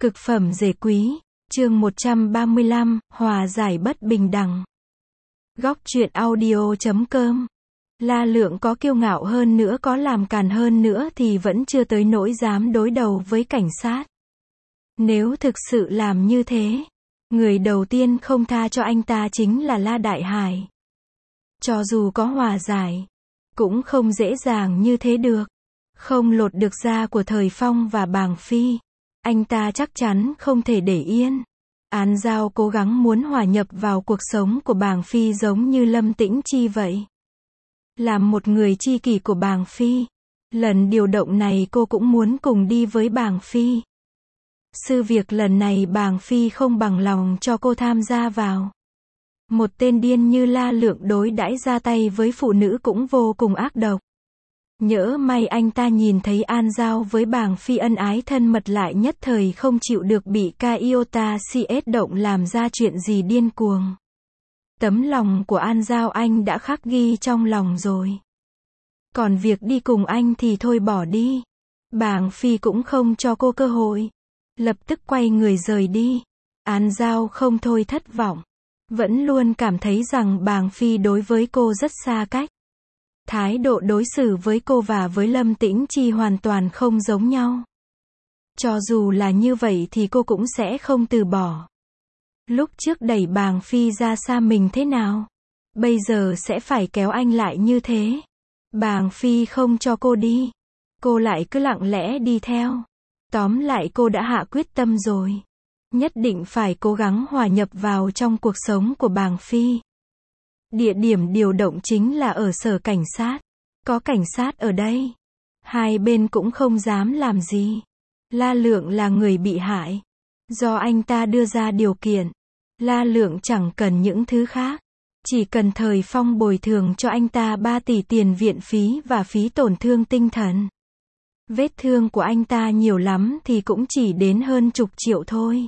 Cực phẩm rể quý, chương 135, hòa giải bất bình đẳng. Góc truyện audio.com. La Lượng có kiêu ngạo hơn nữa, có làm càn hơn nữa thì vẫn chưa tới nỗi dám đối đầu với cảnh sát. Nếu thực sự làm như thế, người đầu tiên không tha cho anh ta chính là La Đại Hải. Cho dù có hòa giải, cũng không dễ dàng như thế được. Không lột được da của Thời Phong và Bàng Phi, anh ta chắc chắn không thể để yên. An Giao cố gắng muốn hòa nhập vào cuộc sống của Bàng Phi giống như Lâm Tĩnh Chi vậy. Làm một người tri kỷ của Bàng Phi, lần điều động này cô cũng muốn cùng đi với Bàng Phi. Sự việc lần này Bàng Phi không bằng lòng cho cô tham gia vào. Một tên điên như La Lượng đối đãi ra tay với phụ nữ cũng vô cùng ác độc. Nhỡ may anh ta nhìn thấy An Giao với Bàng Phi ân ái thân mật lại nhất thời không chịu được bị ca iota CS động làm ra chuyện gì điên cuồng. Tấm lòng của An Giao anh đã khắc ghi trong lòng rồi. Còn việc đi cùng anh thì thôi bỏ đi. Bàng Phi cũng không cho cô cơ hội. Lập tức quay người rời đi. An Giao không thôi thất vọng. Vẫn luôn cảm thấy rằng Bàng Phi đối với cô rất xa cách. Thái độ đối xử với cô và với Lâm Tĩnh Chi hoàn toàn không giống nhau. Cho dù là như vậy thì cô cũng sẽ không từ bỏ. Lúc trước đẩy Bàng Phi ra xa mình thế nào, bây giờ sẽ phải kéo anh lại như thế. Bàng Phi không cho cô đi, cô lại cứ lặng lẽ đi theo. Tóm lại cô đã hạ quyết tâm rồi. Nhất định phải cố gắng hòa nhập vào trong cuộc sống của Bàng Phi. Địa điểm điều động chính là ở sở cảnh sát. Có cảnh sát ở đây, hai bên cũng không dám làm gì. La Lượng là người bị hại. Do anh ta đưa ra điều kiện, La Lượng chẳng cần những thứ khác. Chỉ cần Thời Phong bồi thường cho anh ta 3 tỷ tiền viện phí và phí tổn thương tinh thần. Vết thương của anh ta nhiều lắm thì cũng chỉ đến hơn chục triệu thôi.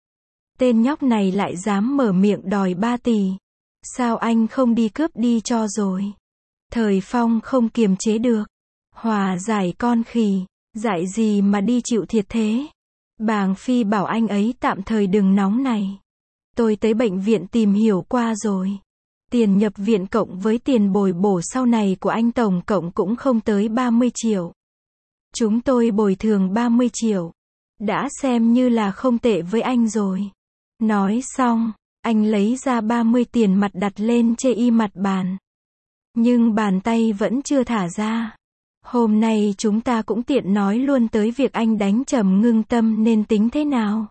Tên nhóc này lại dám mở miệng đòi 3 tỷ. Sao anh không đi cướp đi cho rồi? Thời Phong không kiềm chế được. Hòa giải con khỉ, dạy gì mà đi chịu thiệt thế? Bàng Phi bảo anh ấy tạm thời đừng nóng này. Tôi tới bệnh viện tìm hiểu qua rồi. Tiền nhập viện cộng với tiền bồi bổ sau này của anh tổng cộng cũng không tới 30 triệu. Chúng tôi bồi thường 30 triệu. Đã xem như là không tệ với anh rồi. Nói xong, anh lấy ra 30 tiền mặt đặt lên chê mặt bàn. Nhưng bàn tay vẫn chưa thả ra. Hôm nay chúng ta cũng tiện nói luôn tới việc anh đánh Trầm Ngưng Tâm nên tính thế nào.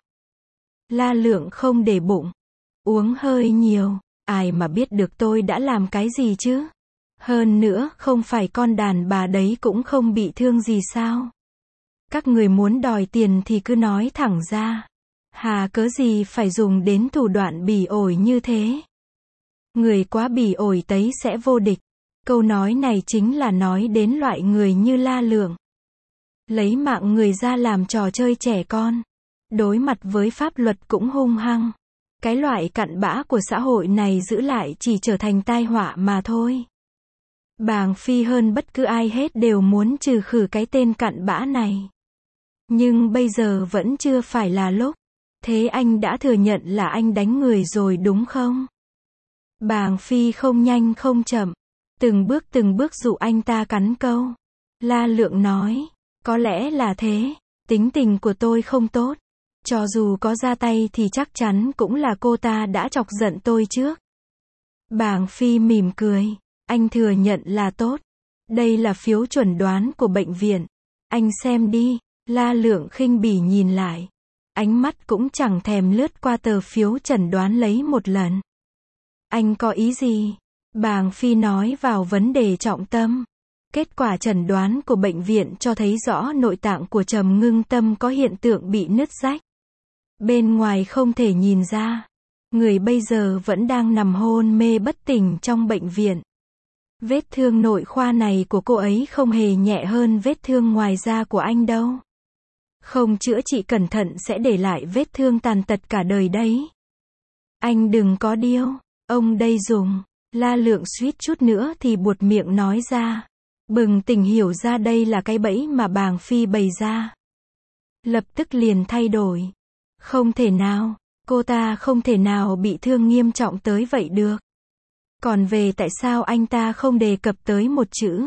La Lượng không để bụng. Uống hơi nhiều, ai mà biết được tôi đã làm cái gì chứ. Hơn nữa, không phải con đàn bà đấy cũng không bị thương gì sao. Các người muốn đòi tiền thì cứ nói thẳng ra. Hà cớ gì phải dùng đến thủ đoạn bỉ ổi như thế. Người quá bỉ ổi tấy sẽ vô địch. Câu nói này chính là nói đến loại người như La Lượng. Lấy mạng người ra làm trò chơi trẻ con. Đối mặt với pháp luật cũng hung hăng. Cái loại cặn bã của xã hội này giữ lại chỉ trở thành tai họa mà thôi. Bàng Phi hơn bất cứ ai hết đều muốn trừ khử cái tên cặn bã này. Nhưng bây giờ vẫn chưa phải là lúc. Thế anh đã thừa nhận là anh đánh người rồi đúng không? Bàng Phi không nhanh không chậm. Từng bước dụ anh ta cắn câu. La Lượng nói, có lẽ là thế. Tính tình của tôi không tốt. Cho dù có ra tay thì chắc chắn cũng là cô ta đã chọc giận tôi trước. Bàng Phi mỉm cười. Anh thừa nhận là tốt. Đây là phiếu chuẩn đoán của bệnh viện. Anh xem đi. La Lượng khinh bỉ nhìn lại. Ánh mắt cũng chẳng thèm lướt qua tờ phiếu chẩn đoán lấy một lần. Anh có ý gì? Bàng Phi nói vào vấn đề trọng tâm. Kết quả chẩn đoán của bệnh viện cho thấy rõ nội tạng của Trầm Ngưng Tâm có hiện tượng bị nứt rách. Bên ngoài không thể nhìn ra. Người bây giờ vẫn đang nằm hôn mê bất tỉnh trong bệnh viện. Vết thương nội khoa này của cô ấy không hề nhẹ hơn vết thương ngoài da của anh đâu. Không chữa trị cẩn thận sẽ để lại vết thương tàn tật cả đời đấy. Anh đừng có điêu. Ông đây dùng. La Lượng suýt chút nữa thì buột miệng nói ra. Bừng tỉnh hiểu ra đây là cái bẫy mà Bàng Phi bày ra. Lập tức liền thay đổi. Không thể nào, cô ta không thể nào bị thương nghiêm trọng tới vậy được. Còn về tại sao anh ta không đề cập tới một chữ.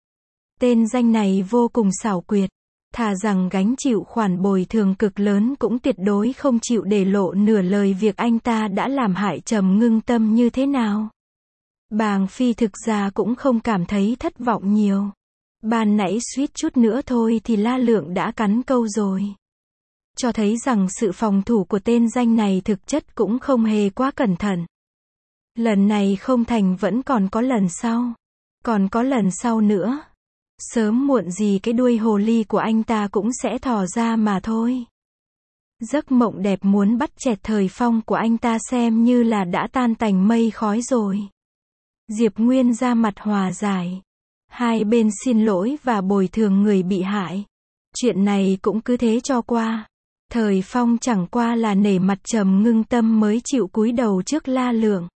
Tên danh này vô cùng xảo quyệt. Thà rằng gánh chịu khoản bồi thường cực lớn cũng tuyệt đối không chịu để lộ nửa lời việc anh ta đã làm hại Trầm Ngưng Tâm như thế nào. Bàng Phi thực ra cũng không cảm thấy thất vọng nhiều. Ban nãy suýt chút nữa thôi thì La Lượng đã cắn câu rồi. Cho thấy rằng sự phòng thủ của tên danh này thực chất cũng không hề quá cẩn thận. Lần này không thành vẫn còn có lần sau. Còn có lần sau nữa. Sớm muộn gì cái đuôi hồ ly của anh ta cũng sẽ thò ra mà thôi. Giấc mộng đẹp muốn bắt chẹt Thời Phong của anh ta xem như là đã tan tành mây khói rồi. Diệp Nguyên ra mặt hòa giải. Hai bên xin lỗi và bồi thường người bị hại. Chuyện này cũng cứ thế cho qua. Thời Phong chẳng qua là nể mặt Trầm Ngưng Tâm mới chịu cúi đầu trước La Lượng.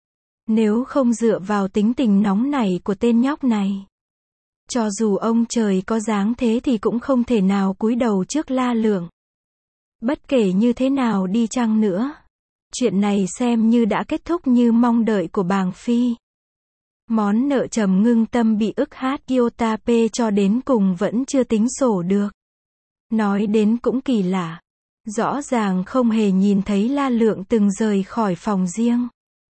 Nếu không dựa vào tính tình nóng nảy của tên nhóc này, cho dù ông trời có dáng thế thì cũng không thể nào cúi đầu trước La Lượng. Bất kể như thế nào đi chăng nữa, chuyện này xem như đã kết thúc như mong đợi của Bàng Phi. Món nợ Trầm Ngưng Tâm bị ức hát Kyotape cho đến cùng vẫn chưa tính sổ được. Nói đến cũng kỳ lạ. Rõ ràng không hề nhìn thấy La Lượng từng rời khỏi phòng riêng.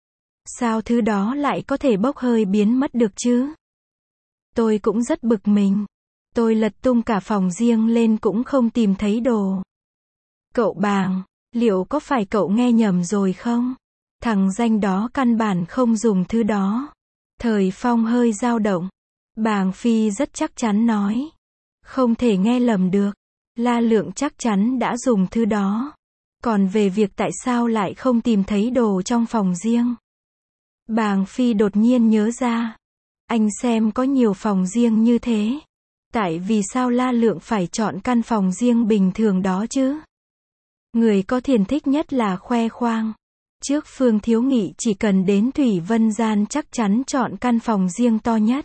Sao thứ đó lại có thể bốc hơi biến mất được chứ? Tôi cũng rất bực mình. Tôi lật tung cả phòng riêng lên cũng không tìm thấy đồ. Cậu Bàng, liệu có phải cậu nghe nhầm rồi không? Thằng danh đó căn bản không dùng thứ đó. Thời Phong hơi dao động. Bàng Phi rất chắc chắn nói. Không thể nghe lầm được. La Lượng chắc chắn đã dùng thứ đó. Còn về việc tại sao lại không tìm thấy đồ trong phòng riêng. Bàng Phi đột nhiên nhớ ra. Anh xem có nhiều phòng riêng như thế. Tại vì sao La Lượng phải chọn căn phòng riêng bình thường đó chứ? Người có thiền thích nhất là khoe khoang. Trước Phương Thiếu Nghị chỉ cần đến Thủy Vân Gian chắc chắn chọn căn phòng riêng to nhất,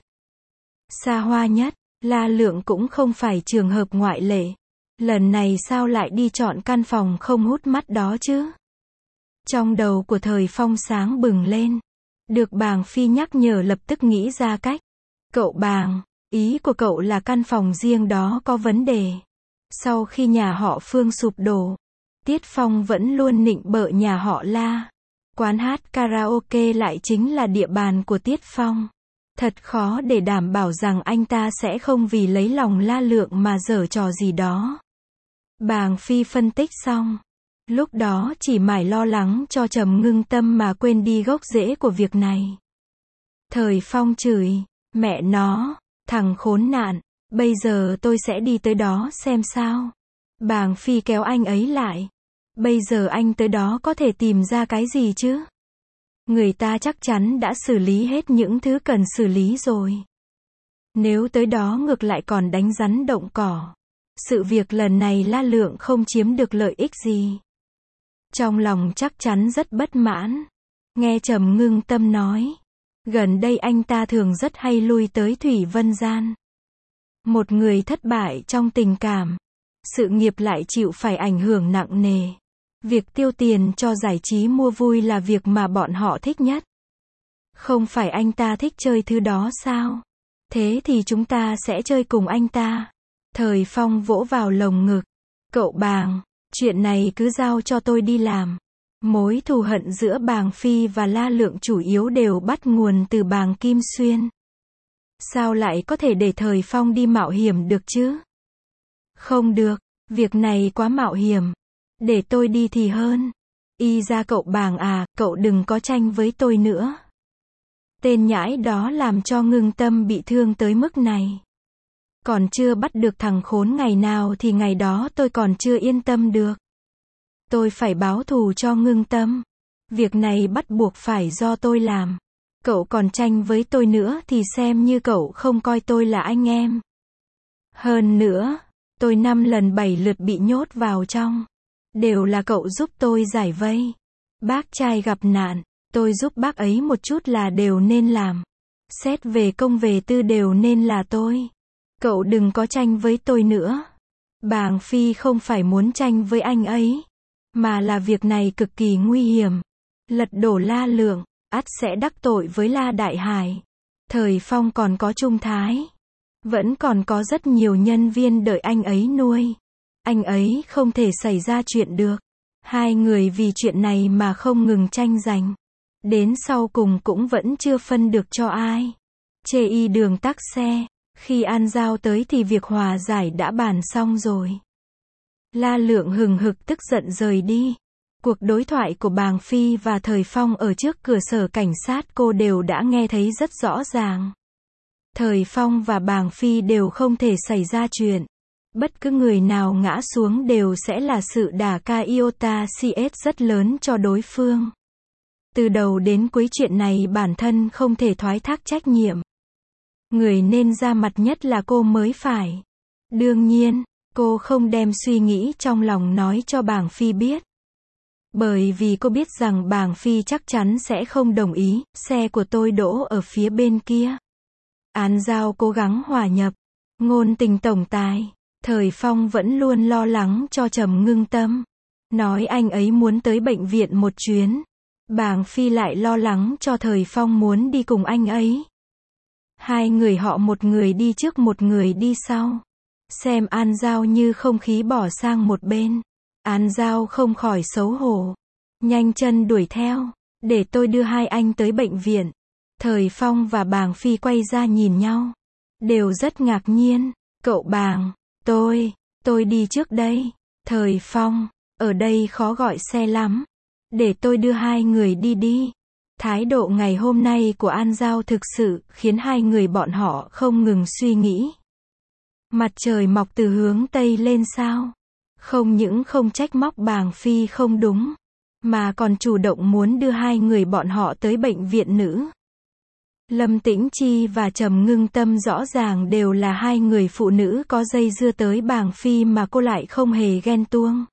xa hoa nhất. La Lượng cũng không phải trường hợp ngoại lệ. Lần này sao lại đi chọn căn phòng không hút mắt đó chứ? Trong đầu của Thời Phong sáng bừng lên. Được Bàng Phi nhắc nhở lập tức nghĩ ra cách. Cậu Bàng, ý của cậu là căn phòng riêng đó có vấn đề. Sau khi nhà họ Phương sụp đổ, Tiết Phong vẫn luôn nịnh bợ nhà họ La. Quán hát karaoke lại chính là địa bàn của Tiết Phong. Thật khó để đảm bảo rằng anh ta sẽ không vì lấy lòng La Lượng mà giở trò gì đó. Bàng Phi phân tích xong. Lúc đó chỉ mải lo lắng cho Trầm Ngưng Tâm mà quên đi gốc rễ của việc này. Thời Phong chửi, mẹ nó, thằng khốn nạn, bây giờ tôi sẽ đi tới đó xem sao. Bàng Phi kéo anh ấy lại. Bây giờ anh tới đó có thể tìm ra cái gì chứ? Người ta chắc chắn đã xử lý hết những thứ cần xử lý rồi. Nếu tới đó ngược lại còn đánh rắn động cỏ. Sự việc lần này La Lượng không chiếm được lợi ích gì. Trong lòng chắc chắn rất bất mãn. Nghe Trầm Ngưng Tâm nói. Gần đây anh ta thường rất hay lui tới Thủy Vân Gian. Một người thất bại trong tình cảm. Sự nghiệp lại chịu phải ảnh hưởng nặng nề. Việc tiêu tiền cho giải trí mua vui là việc mà bọn họ thích nhất. Không phải anh ta thích chơi thứ đó sao? Thế thì chúng ta sẽ chơi cùng anh ta. Thời Phong vỗ vào lồng ngực. Cậu Bàng, chuyện này cứ giao cho tôi đi làm. Mối thù hận giữa Bàng Phi và La Lượng chủ yếu đều bắt nguồn từ Bàng Kim Xuyên. Sao lại có thể để Thời Phong đi mạo hiểm được chứ? Không được, việc này quá mạo hiểm. Để tôi đi thì hơn. Y ra cậu Bàng à, cậu đừng có tranh với tôi nữa. Tên nhãi đó làm cho Ngưng Tâm bị thương tới mức này. Còn chưa bắt được thằng khốn ngày nào thì ngày đó tôi còn chưa yên tâm được. Tôi phải báo thù cho Ngưng Tâm. Việc này bắt buộc phải do tôi làm. Cậu còn tranh với tôi nữa thì xem như cậu không coi tôi là anh em. Hơn nữa, tôi 5 lần 7 lượt bị nhốt vào trong. Đều là cậu giúp tôi giải vây. Bác trai gặp nạn, tôi giúp bác ấy một chút là đều nên làm. Xét về công về tư đều nên là tôi. Cậu đừng có tranh với tôi nữa. Bàng Phi không phải muốn tranh với anh ấy, mà là việc này cực kỳ nguy hiểm. Lật đổ La Lượng, ắt sẽ đắc tội với La Đại Hải. Thời Phong còn có Trung Thái. Vẫn còn có rất nhiều nhân viên đợi anh ấy nuôi. Anh ấy không thể xảy ra chuyện được. Hai người vì chuyện này mà không ngừng tranh giành. Đến sau cùng cũng vẫn chưa phân được cho ai. Chê y đường tắc xe. Khi An Giao tới thì việc hòa giải đã bàn xong rồi. La Lượng hừng hực tức giận rời đi. Cuộc đối thoại của Bàng Phi và Thời Phong ở trước cửa sở cảnh sát cô đều đã nghe thấy rất rõ ràng. Thời Phong và Bàng Phi đều không thể xảy ra chuyện. Bất cứ người nào ngã xuống đều sẽ là sự đả ca iota CS rất lớn cho đối phương. Từ đầu đến cuối chuyện này bản thân không thể thoái thác trách nhiệm. Người nên ra mặt nhất là cô mới phải. Đương nhiên, cô không đem suy nghĩ trong lòng nói cho Bàng Phi biết. Bởi vì cô biết rằng Bàng Phi chắc chắn sẽ không đồng ý, xe của tôi đỗ ở phía bên kia. An Giao cố gắng hòa nhập. Ngôn tình tổng tài. Thời Phong vẫn luôn lo lắng cho Trầm Ngưng Tâm. Nói anh ấy muốn tới bệnh viện một chuyến. Bàng Phi lại lo lắng cho Thời Phong muốn đi cùng anh ấy. Hai người họ một người đi trước một người đi sau. Xem An Giao như không khí bỏ sang một bên. An Giao không khỏi xấu hổ. Nhanh chân đuổi theo. Để tôi đưa hai anh tới bệnh viện. Thời Phong và Bàng Phi quay ra nhìn nhau. Đều rất ngạc nhiên. Cậu Bàng, tôi đi trước đây. Thời Phong, ở đây khó gọi xe lắm. Để tôi đưa hai người đi đi. Thái độ ngày hôm nay của An Giao thực sự khiến hai người bọn họ không ngừng suy nghĩ. Mặt trời mọc từ hướng Tây lên sao? Không những không trách móc Bàng Phi không đúng, mà còn chủ động muốn đưa hai người bọn họ tới bệnh viện nữ. Lâm Tĩnh Chi và Trầm Ngưng Tâm rõ ràng đều là hai người phụ nữ có dây dưa tới Bàng Phi mà cô lại không hề ghen tuông.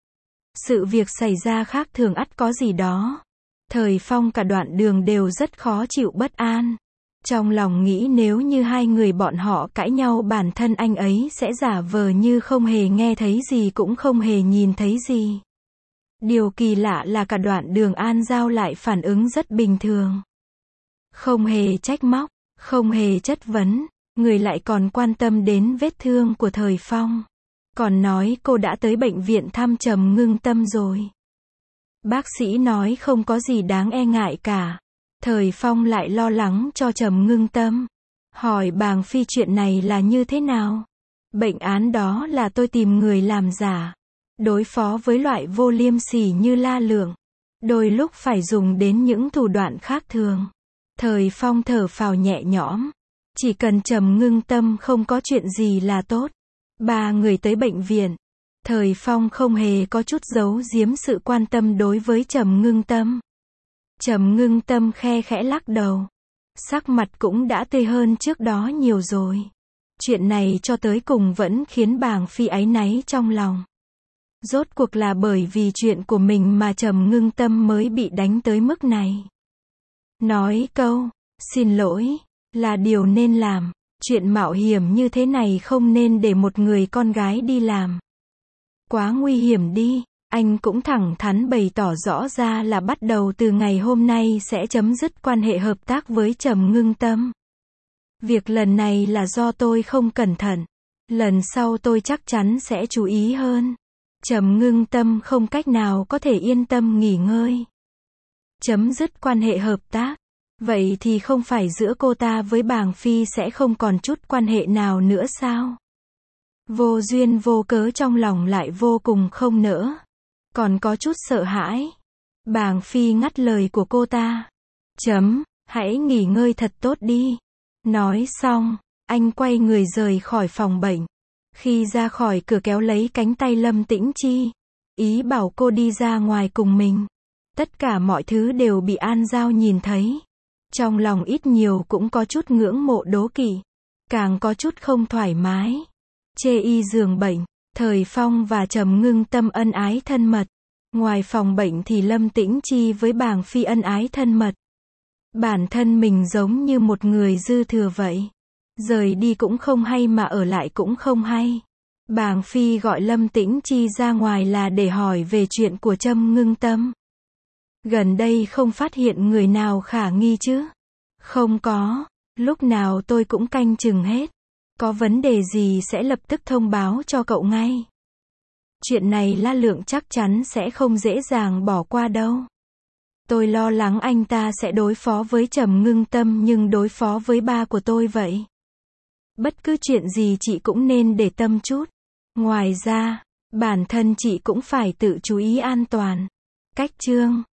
Sự việc xảy ra khác thường ắt có gì đó. Thời Phong cả đoạn đường đều rất khó chịu bất an. Trong lòng nghĩ nếu như hai người bọn họ cãi nhau bản thân anh ấy sẽ giả vờ như không hề nghe thấy gì cũng không hề nhìn thấy gì. Điều kỳ lạ là cả đoạn đường An Giao lại phản ứng rất bình thường. Không hề trách móc, không hề chất vấn, người lại còn quan tâm đến vết thương của Thời Phong. Còn nói cô đã tới bệnh viện thăm Trầm Ngưng Tâm rồi. Bác sĩ nói không có gì đáng e ngại cả. Thời Phong lại lo lắng cho Trầm Ngưng Tâm. Hỏi Bàng Phi chuyện này là như thế nào? Bệnh án đó là tôi tìm người làm giả. Đối phó với loại vô liêm sỉ như La Lượng. Đôi lúc phải dùng đến những thủ đoạn khác thường. Thời Phong thở phào nhẹ nhõm. Chỉ cần Trầm Ngưng Tâm không có chuyện gì là tốt. Ba người tới bệnh viện. Thời Phong không hề có chút giấu giếm sự quan tâm đối với Trầm Ngưng Tâm. Trầm Ngưng Tâm khe khẽ lắc đầu. Sắc mặt cũng đã tươi hơn trước đó nhiều rồi. Chuyện này cho tới cùng vẫn khiến Bàng Phi áy náy trong lòng. Rốt cuộc là bởi vì chuyện của mình mà Trầm Ngưng Tâm mới bị đánh tới mức này. Nói câu, xin lỗi, là điều nên làm. Chuyện mạo hiểm như thế này không nên để một người con gái đi làm. Quá nguy hiểm đi. Anh cũng thẳng thắn bày tỏ rõ ra là bắt đầu từ ngày hôm nay sẽ chấm dứt quan hệ hợp tác với Trầm Ngưng Tâm. Việc lần này là do tôi không cẩn thận. Lần sau tôi chắc chắn sẽ chú ý hơn. Trầm Ngưng Tâm không cách nào có thể yên tâm nghỉ ngơi. Chấm dứt quan hệ hợp tác. Vậy thì không phải giữa cô ta với Bàng Phi sẽ không còn chút quan hệ nào nữa sao? Vô duyên vô cớ trong lòng lại vô cùng không nỡ. Còn có chút sợ hãi. Bàng Phi ngắt lời của cô ta. Hãy nghỉ ngơi thật tốt đi. Nói xong, anh quay người rời khỏi phòng bệnh. Khi ra khỏi cửa kéo lấy cánh tay Lâm Tĩnh Chi. Ý bảo cô đi ra ngoài cùng mình. Tất cả mọi thứ đều bị An Giao nhìn thấy. Trong lòng ít nhiều cũng có chút ngưỡng mộ đố kỵ. Càng có chút không thoải mái. Chê y giường bệnh. Thời Phong và Trầm Ngưng Tâm ân ái thân mật. Ngoài phòng bệnh thì Lâm Tĩnh Chi với Bàng Phi ân ái thân mật. Bản thân mình giống như một người dư thừa vậy. Rời đi cũng không hay mà ở lại cũng không hay. Bàng Phi gọi Lâm Tĩnh Chi ra ngoài là để hỏi về chuyện của Trâm Ngưng Tâm. Gần đây không phát hiện người nào khả nghi chứ? Không có, lúc nào tôi cũng canh chừng hết. Có vấn đề gì sẽ lập tức thông báo cho cậu ngay. Chuyện này La Lượng chắc chắn sẽ không dễ dàng bỏ qua đâu. Tôi lo lắng anh ta sẽ đối phó với Trầm Ngưng Tâm nhưng đối phó với ba của tôi vậy. Bất cứ chuyện gì chị cũng nên để tâm chút. Ngoài ra, bản thân chị cũng phải tự chú ý an toàn. Cách chương